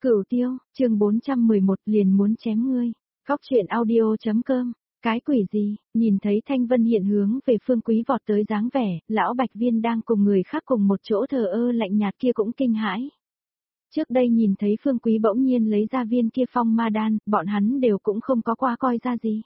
Cửu Tiêu, chương 411 liền muốn chém ngươi. Góc truyện audio.com. Cái quỷ gì, nhìn thấy Thanh Vân Hiện hướng về Phương Quý vọt tới dáng vẻ, lão Bạch Viên đang cùng người khác cùng một chỗ thờ ơ lạnh nhạt kia cũng kinh hãi. Trước đây nhìn thấy Phương Quý bỗng nhiên lấy ra viên kia phong ma đan, bọn hắn đều cũng không có qua coi ra gì.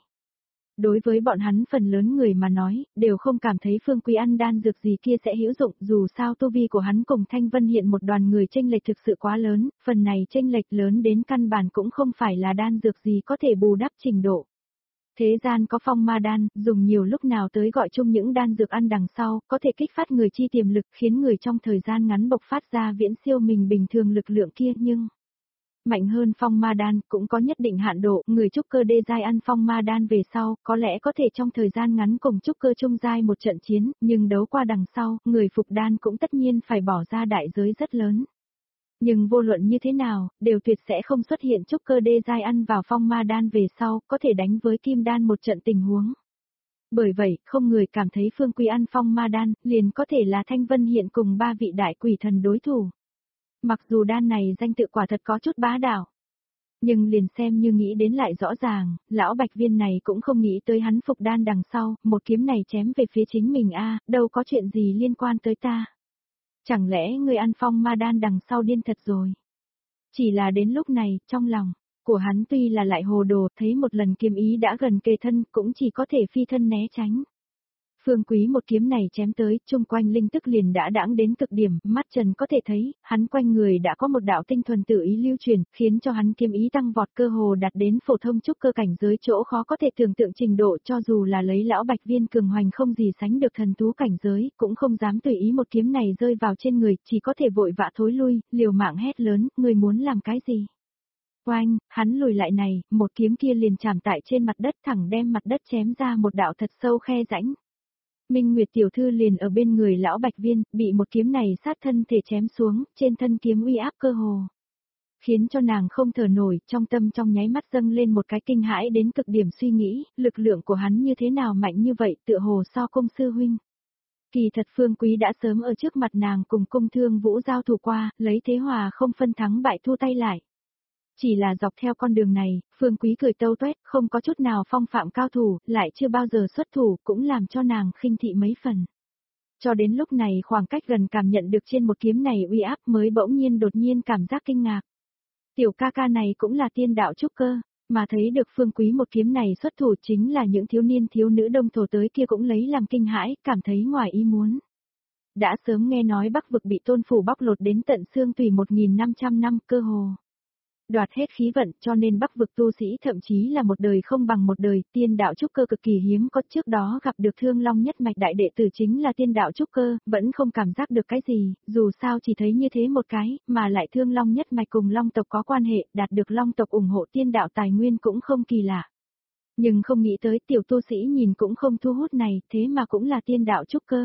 Đối với bọn hắn phần lớn người mà nói, đều không cảm thấy Phương Quý ăn đan dược gì kia sẽ hữu dụng, dù sao tu vi của hắn cùng Thanh Vân Hiện một đoàn người chênh lệch thực sự quá lớn, phần này chênh lệch lớn đến căn bản cũng không phải là đan dược gì có thể bù đắp trình độ. Thế gian có phong ma đan, dùng nhiều lúc nào tới gọi chung những đan dược ăn đằng sau, có thể kích phát người chi tiềm lực khiến người trong thời gian ngắn bộc phát ra viễn siêu mình bình thường lực lượng kia nhưng... Mạnh hơn phong ma đan cũng có nhất định hạn độ, người trúc cơ đê giai ăn phong ma đan về sau, có lẽ có thể trong thời gian ngắn cùng trúc cơ trung giai một trận chiến, nhưng đấu qua đằng sau, người phục đan cũng tất nhiên phải bỏ ra đại giới rất lớn. Nhưng vô luận như thế nào, đều tuyệt sẽ không xuất hiện trúc cơ đê giai ăn vào phong ma đan về sau, có thể đánh với kim đan một trận tình huống. Bởi vậy, không người cảm thấy Phương Quý ăn phong ma đan, liền có thể là Thanh Vân Hiện cùng ba vị đại quỷ thần đối thủ. Mặc dù đan này danh tự quả thật có chút bá đạo. Nhưng liền xem như nghĩ đến lại rõ ràng, lão Bạch Viên này cũng không nghĩ tới hắn phục đan đằng sau, một kiếm này chém về phía chính mình đâu có chuyện gì liên quan tới ta. Chẳng lẽ người ăn phong ma đan đằng sau điên thật rồi. Chỉ là đến lúc này, trong lòng của hắn tuy là lại hồ đồ, thấy một lần kiếm ý đã gần kề thân, cũng chỉ có thể phi thân né tránh. Phương Quý một kiếm này chém tới, chung quanh linh tức liền đã đãng đến cực điểm, mắt trần có thể thấy, hắn quanh người đã có một đạo tinh thuần tự ý lưu truyền, khiến cho hắn kiếm ý tăng vọt cơ hồ đạt đến phổ thông trúc cơ cảnh giới chỗ khó có thể tưởng tượng trình độ, cho dù là lấy lão Bạch Viên cường hoành không gì sánh được thần thú cảnh giới, cũng không dám tùy ý một kiếm này rơi vào trên người, chỉ có thể vội vã thối lui, liều mạng hét lớn, người muốn làm cái gì? Oanh, hắn lùi lại này, một kiếm kia liền chạm tại trên mặt đất thẳng đem mặt đất chém ra một đạo thật sâu khe rãnh. Minh Nguyệt tiểu thư liền ở bên người lão Bạch Viên, bị một kiếm này sát thân thể chém xuống, trên thân kiếm uy áp cơ hồ. Khiến cho nàng không thở nổi, trong tâm trong nháy mắt dâng lên một cái kinh hãi đến cực điểm suy nghĩ, lực lượng của hắn như thế nào mạnh như vậy tựa hồ so công sư huynh. Kỳ thật Phương Quý đã sớm ở trước mặt nàng cùng Cung Thương Vũ giao thủ qua, lấy thế hòa không phân thắng bại thu tay lại. Chỉ là dọc theo con đường này, Phương Quý cười tâu tuét, không có chút nào phong phạm cao thủ, lại chưa bao giờ xuất thủ, cũng làm cho nàng khinh thị mấy phần. Cho đến lúc này khoảng cách gần cảm nhận được trên một kiếm này uy áp mới bỗng nhiên đột nhiên cảm giác kinh ngạc. Tiểu ca ca này cũng là tiên đạo trúc cơ, mà thấy được Phương Quý một kiếm này xuất thủ chính là những thiếu niên thiếu nữ đông thổ tới kia cũng lấy làm kinh hãi, cảm thấy ngoài ý muốn. Đã sớm nghe nói Bắc vực bị tôn phủ bóc lột đến tận xương tùy 1.500 năm cơ hồ. Đoạt hết khí vận cho nên Bắc vực tu sĩ thậm chí là một đời không bằng một đời, tiên đạo trúc cơ cực kỳ hiếm có, trước đó gặp được Thương Long nhất mạch đại đệ tử chính là tiên đạo trúc cơ, vẫn không cảm giác được cái gì, dù sao chỉ thấy như thế một cái, mà lại Thương Long nhất mạch cùng Long tộc có quan hệ, đạt được Long tộc ủng hộ tiên đạo tài nguyên cũng không kỳ lạ. Nhưng không nghĩ tới tiểu tu sĩ nhìn cũng không thu hút này, thế mà cũng là tiên đạo trúc cơ.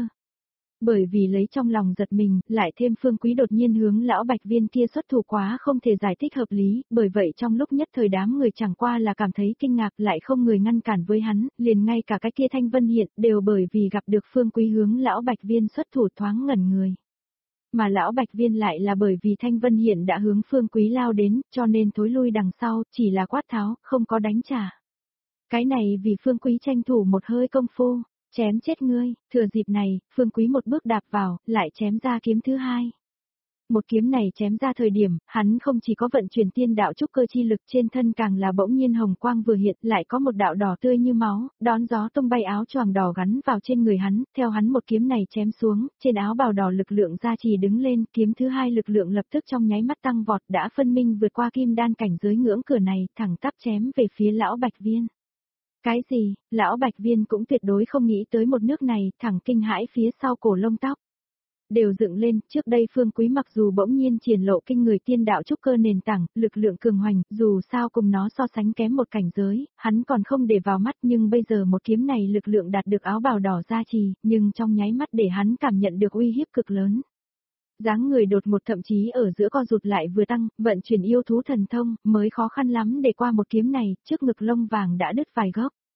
Bởi vì lấy trong lòng giật mình, lại thêm Phương Quý đột nhiên hướng lão Bạch Viên kia xuất thủ quá không thể giải thích hợp lý, bởi vậy trong lúc nhất thời đám người chẳng qua là cảm thấy kinh ngạc lại không người ngăn cản với hắn, liền ngay cả cái kia Thanh Vân Hiện đều bởi vì gặp được Phương Quý hướng lão Bạch Viên xuất thủ thoáng ngẩn người. Mà lão Bạch Viên lại là bởi vì Thanh Vân Hiện đã hướng Phương Quý lao đến, cho nên thối lui đằng sau, chỉ là quát tháo, không có đánh trả. Cái này vì Phương Quý tranh thủ một hơi công phu. Chém chết ngươi, thừa dịp này, Phương Quý một bước đạp vào, lại chém ra kiếm thứ hai. Một kiếm này chém ra thời điểm, hắn không chỉ có vận chuyển tiên đạo trúc cơ chi lực trên thân càng là bỗng nhiên hồng quang vừa hiện, lại có một đạo đỏ tươi như máu, đón gió tung bay áo choàng đỏ gắn vào trên người hắn, theo hắn một kiếm này chém xuống, trên áo bào đỏ lực lượng gia trì đứng lên, kiếm thứ hai lực lượng lập tức trong nháy mắt tăng vọt đã phân minh vượt qua kim đan cảnh giới ngưỡng cửa này, thẳng tắp chém về phía lão Bạch Viên. Cái gì, lão Bạch Viên cũng tuyệt đối không nghĩ tới một nước này, thẳng kinh hãi phía sau cổ lông tóc. Đều dựng lên, trước đây Phương Quý mặc dù bỗng nhiên triển lộ kinh người tiên đạo trúc cơ nền tảng, lực lượng cường hoành, dù sao cùng nó so sánh kém một cảnh giới, hắn còn không để vào mắt nhưng bây giờ một kiếm này lực lượng đạt được áo bào đỏ gia trì, nhưng trong nháy mắt để hắn cảm nhận được uy hiếp cực lớn. Dáng người đột một thậm chí ở giữa co rụt lại vừa tăng, vận chuyển yêu thú thần thông, mới khó khăn lắm để qua một kiếm này, trước ngực lông vàng đã đứt vài gốc.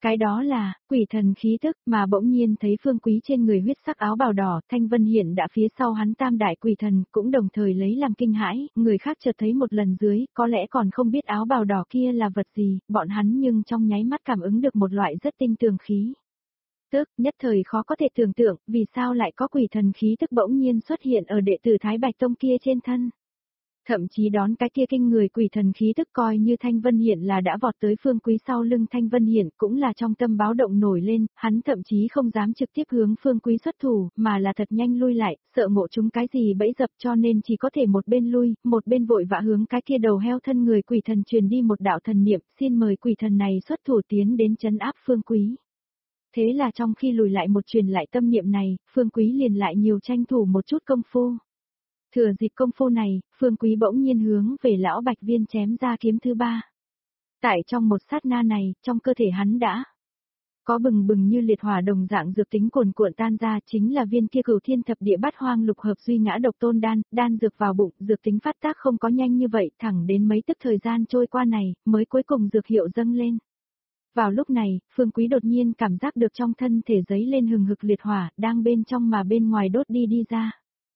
Cái đó là, quỷ thần khí tức, mà bỗng nhiên thấy Phương Quý trên người huyết sắc áo bào đỏ, Thanh Vân Hiện đã phía sau hắn tam đại quỷ thần, cũng đồng thời lấy làm kinh hãi, người khác chợt thấy một lần dưới, có lẽ còn không biết áo bào đỏ kia là vật gì, bọn hắn nhưng trong nháy mắt cảm ứng được một loại rất tinh tường khí. Tức, nhất thời khó có thể tưởng tượng, vì sao lại có quỷ thần khí tức bỗng nhiên xuất hiện ở đệ tử Thái Bạch Tông kia trên thân. Thậm chí đón cái kia kinh người quỷ thần khí tức coi như Thanh Vân Hiện là đã vọt tới Phương Quý sau lưng Thanh Vân Hiện cũng là trong tâm báo động nổi lên, hắn thậm chí không dám trực tiếp hướng Phương Quý xuất thủ, mà là thật nhanh lui lại, sợ ngộ chúng cái gì bẫy dập cho nên chỉ có thể một bên lui, một bên vội vã hướng cái kia đầu heo thân người quỷ thần truyền đi một đạo thần niệm, xin mời quỷ thần này xuất thủ tiến đến trấn áp Phương Quý. Thế là trong khi lùi lại một truyền lại tâm niệm này, Phương Quý liền lại nhiều tranh thủ một chút công phu. Thừa dịp công phu này, Phương Quý bỗng nhiên hướng về lão Bạch Viên chém ra kiếm thứ ba. Tại trong một sát na này, trong cơ thể hắn đã có bừng bừng như liệt hỏa đồng dạng dược tính cuồn cuộn tan ra, chính là viên kia Cửu Thiên Thập Địa Bát Hoang Lục Hợp Duy Ngã Độc Tôn đan, đan dược vào bụng, dược tính phát tác không có nhanh như vậy, thẳng đến mấy tức thời gian trôi qua này, mới cuối cùng dược hiệu dâng lên. Vào lúc này, Phương Quý đột nhiên cảm giác được trong thân thể giấy lên hừng hực liệt hỏa, đang bên trong mà bên ngoài đốt đi ra.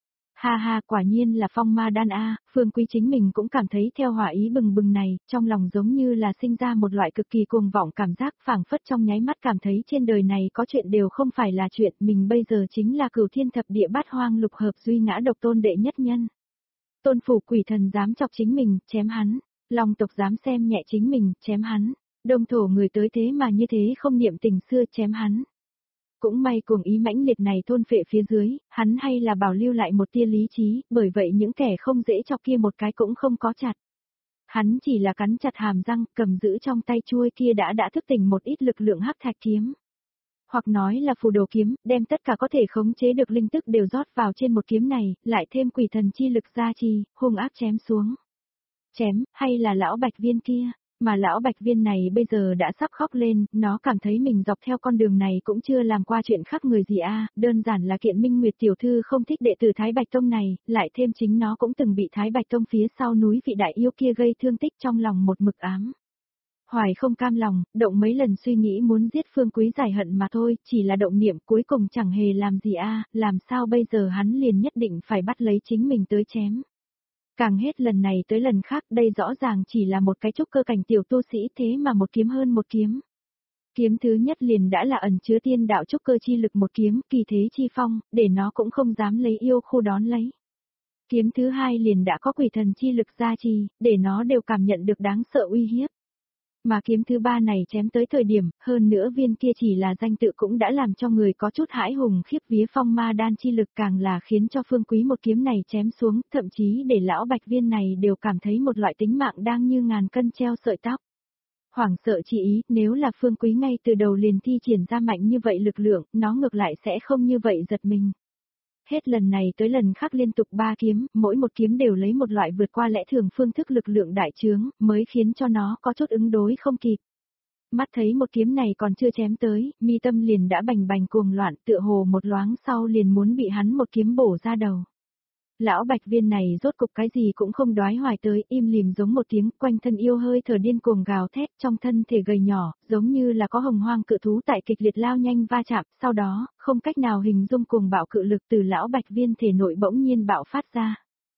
Ha ha, quả nhiên là phong ma đan a, Phương Quý chính mình cũng cảm thấy theo hỏa ý bừng bừng này, trong lòng giống như là sinh ra một loại cực kỳ cuồng vọng cảm giác, phảng phất trong nháy mắt cảm thấy trên đời này có chuyện đều không phải là chuyện, mình bây giờ chính là Cửu Thiên Thập Địa Bát Hoang Lục Hợp Duy Ngã Độc Tôn đệ nhất nhân. Tôn phủ quỷ thần dám chọc chính mình, chém hắn, Long tộc dám xem nhẹ chính mình, chém hắn, Đông thổ người tới thế mà như thế không niệm tình xưa, chém hắn. Cũng may cuồng ý mãnh liệt này thôn phệ phía dưới, hắn hay là bảo lưu lại một tia lý trí, bởi vậy những kẻ không dễ chọc kia một cái cũng không có chặt. Hắn chỉ là cắn chặt hàm răng, cầm giữ trong tay chuôi kia đã thức tỉnh một ít lực lượng hắc thạch kiếm. Hoặc nói là phù đồ kiếm, đem tất cả có thể khống chế được linh tức đều rót vào trên một kiếm này, lại thêm quỷ thần chi lực gia trì, hung ác chém xuống. Chém, hay là lão Bạch Viên kia? Mà lão Bạch Viên này bây giờ đã sắp khóc lên, nó cảm thấy mình dọc theo con đường này cũng chưa làm qua chuyện khác người gì đơn giản là kiện Minh Nguyệt tiểu thư không thích đệ tử Thái Bạch Tông này, lại thêm chính nó cũng từng bị Thái Bạch Tông phía sau núi vị đại yêu kia gây thương tích trong lòng một mực ám. Hoài không cam lòng, động mấy lần suy nghĩ muốn giết Phương Quý giải hận mà thôi, chỉ là động niệm cuối cùng chẳng hề làm gì làm sao bây giờ hắn liền nhất định phải bắt lấy chính mình tới chém. Càng hết lần này tới lần khác đây rõ ràng chỉ là một cái trúc cơ cảnh tiểu tu sĩ thế mà một kiếm hơn một kiếm. Kiếm thứ nhất liền đã là ẩn chứa tiên đạo trúc cơ chi lực một kiếm, kỳ thế chi phong, để nó cũng không dám lấy yêu khu đón lấy. Kiếm thứ hai liền đã có quỷ thần chi lực gia trì, để nó đều cảm nhận được đáng sợ uy hiếp. Mà kiếm thứ ba này chém tới thời điểm, hơn nữa viên kia chỉ là danh tự cũng đã làm cho người có chút hãi hùng khiếp vía phong ma đan chi lực càng là khiến cho Phương Quý một kiếm này chém xuống, thậm chí để lão Bạch Viên này đều cảm thấy một loại tính mạng đang như ngàn cân treo sợi tóc. Hoảng sợ chỉ ý, nếu là Phương Quý ngay từ đầu liền thi triển ra mạnh như vậy lực lượng, nó ngược lại sẽ không như vậy giật mình. Hết lần này tới lần khác liên tục 3 kiếm, mỗi một kiếm đều lấy một loại vượt qua lẽ thường phương thức lực lượng đại chướng, mới khiến cho nó có chút ứng đối không kịp. Mắt thấy một kiếm này còn chưa chém tới, mi tâm liền đã bành bành cuồng loạn, tựa hồ một loáng sau liền muốn bị hắn một kiếm bổ ra đầu. Lão Bạch Viên này rốt cục cái gì cũng không đoái hoài tới, im lìm giống một tiếng, quanh thân yêu hơi thở điên cuồng gào thét, trong thân thể gầy nhỏ, giống như là có hồng hoang cự thú tại kịch liệt lao nhanh va chạm, sau đó, không cách nào hình dung cuồng bạo cự lực từ lão Bạch Viên thể nội bỗng nhiên bạo phát ra.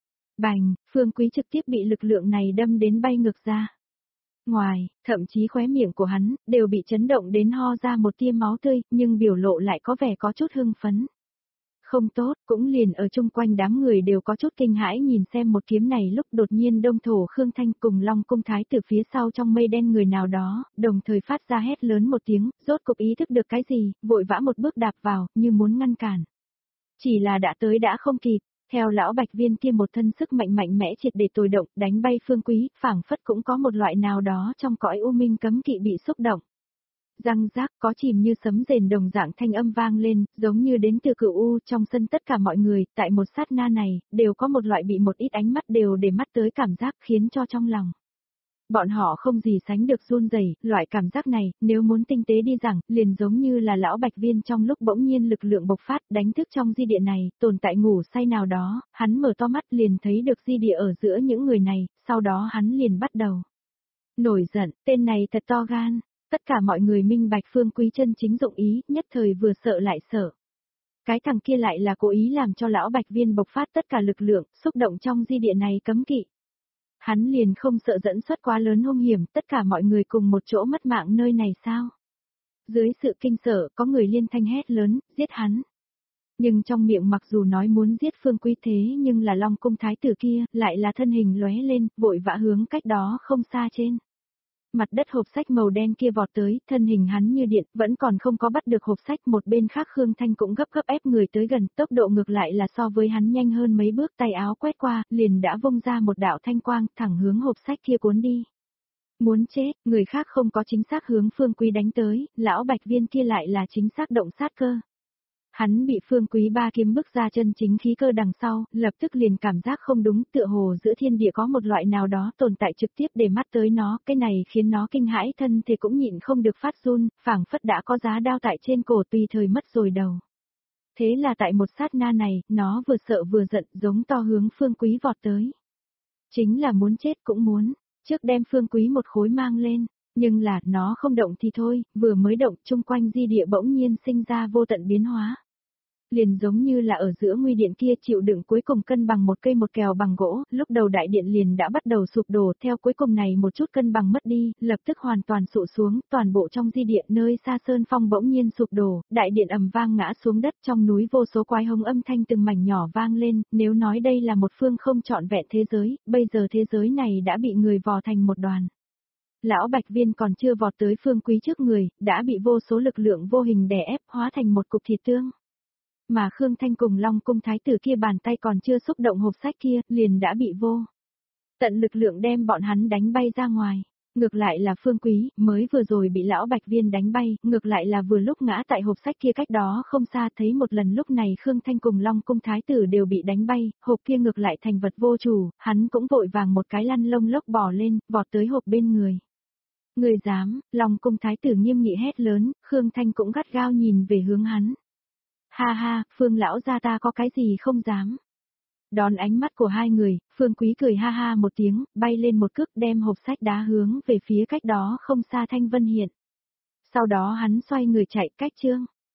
Bành, Phương Quý trực tiếp bị lực lượng này đâm đến bay ngược ra. Ngoài, thậm chí khóe miệng của hắn, đều bị chấn động đến ho ra một tia máu tươi, nhưng biểu lộ lại có vẻ có chút hưng phấn. Không tốt, cũng liền ở chung quanh đám người đều có chút kinh hãi nhìn xem một kiếm này lúc đột nhiên Đông Thổ Khương Thanh cùng Long Cung Thái từ phía sau trong mây đen người nào đó, đồng thời phát ra hét lớn một tiếng, rốt cục ý thức được cái gì, vội vã một bước đạp vào, như muốn ngăn cản. Chỉ là đã tới đã không kịp, theo lão Bạch Viên kia một thân sức mạnh mạnh mẽ triệt để tồi động, đánh bay Phương Quý, phảng phất cũng có một loại nào đó trong cõi u minh cấm kỵ bị xúc động. Răng rác có chìm như sấm rền đồng dạng thanh âm vang lên, giống như đến từ cửu u trong sân tất cả mọi người, tại một sát na này, đều có một loại bị một ít ánh mắt đều để mắt tới cảm giác khiến cho trong lòng. Bọn họ không gì sánh được run rẩy, loại cảm giác này, nếu muốn tinh tế đi rằng, liền giống như là lão Bạch Viên trong lúc bỗng nhiên lực lượng bộc phát đánh thức trong di địa này, tồn tại ngủ say nào đó, hắn mở to mắt liền thấy được di địa ở giữa những người này, sau đó hắn liền bắt đầu nổi giận, tên này thật to gan. Tất cả mọi người minh bạch Phương Quý chân chính dụng ý, nhất thời vừa sợ lại sợ. Cái thằng kia lại là cố ý làm cho lão Bạch Viên bộc phát tất cả lực lượng, xúc động trong di địa này cấm kỵ. Hắn liền không sợ dẫn xuất quá lớn hung hiểm, tất cả mọi người cùng một chỗ mất mạng nơi này sao? Dưới sự kinh sợ, có người liên thanh hét lớn, giết hắn. Nhưng trong miệng mặc dù nói muốn giết Phương Quý thế nhưng là Long cung thái tử kia, lại là thân hình lóe lên, vội vã hướng cách đó không xa trên. Mặt đất hộp sách màu đen kia vọt tới, thân hình hắn như điện, vẫn còn không có bắt được hộp sách, một bên khác Khương Thanh cũng gấp gấp ép người tới gần, tốc độ ngược lại là so với hắn nhanh hơn mấy bước, tay áo quét qua, liền đã vung ra một đạo thanh quang, thẳng hướng hộp sách kia cuốn đi. Muốn chết, người khác không có chính xác hướng Phương Quý đánh tới, lão Bạch Viên kia lại là chính xác động sát cơ. Hắn bị Phương Quý ba kiếm bức ra chân chính khí cơ đằng sau, lập tức liền cảm giác không đúng, tựa hồ giữa thiên địa có một loại nào đó tồn tại trực tiếp để mắt tới nó, cái này khiến nó kinh hãi thân thì cũng nhịn không được phát run, phảng phất đã có giá đao tại trên cổ tùy thời mất rồi đầu. Thế là tại một sát na này, nó vừa sợ vừa giận giống to hướng Phương Quý vọt tới. Chính là muốn chết cũng muốn, trước đem Phương Quý một khối mang lên. Nhưng là, nó không động thì thôi, vừa mới động, chung quanh di địa bỗng nhiên sinh ra vô tận biến hóa. Liền giống như là ở giữa nguy điện kia chịu đựng cuối cùng cân bằng một cây một kèo bằng gỗ, lúc đầu đại điện liền đã bắt đầu sụp đổ, theo cuối cùng này một chút cân bằng mất đi, lập tức hoàn toàn sụp xuống, toàn bộ trong di điện nơi xa sơn phong bỗng nhiên sụp đổ, đại điện ầm vang ngã xuống đất, trong núi vô số quái hống âm thanh từng mảnh nhỏ vang lên, nếu nói đây là một phương không trọn vẹn thế giới, bây giờ thế giới này đã bị người vò thành một đoàn. Lão Bạch Viên còn chưa vọt tới Phương Quý trước người, đã bị vô số lực lượng vô hình đè ép hóa thành một cục thịt tương. Mà Khương Thanh cùng Long cung thái tử kia bàn tay còn chưa xúc động hộp sách kia, liền đã bị vô tận lực lượng đem bọn hắn đánh bay ra ngoài. Ngược lại là Phương Quý, mới vừa rồi bị lão Bạch Viên đánh bay, ngược lại là vừa lúc ngã tại hộp sách kia cách đó không xa thấy một lần lúc này Khương Thanh cùng Long cung thái tử đều bị đánh bay, hộp kia ngược lại thành vật vô chủ, hắn cũng vội vàng một cái lăn lông lốc bò lên, vọt tới hộp bên người. Người dám, Long cung thái tử nghiêm nghị hét lớn, Khương Thanh cũng gắt gao nhìn về hướng hắn. Ha ha, Phương lão gia ta có cái gì không dám. Đón ánh mắt của hai người, Phương Quý cười ha ha một tiếng, bay lên một cước đem hộp sách đá hướng về phía cách đó không xa Thanh Vân Hiện. Sau đó hắn xoay người chạy cách chương.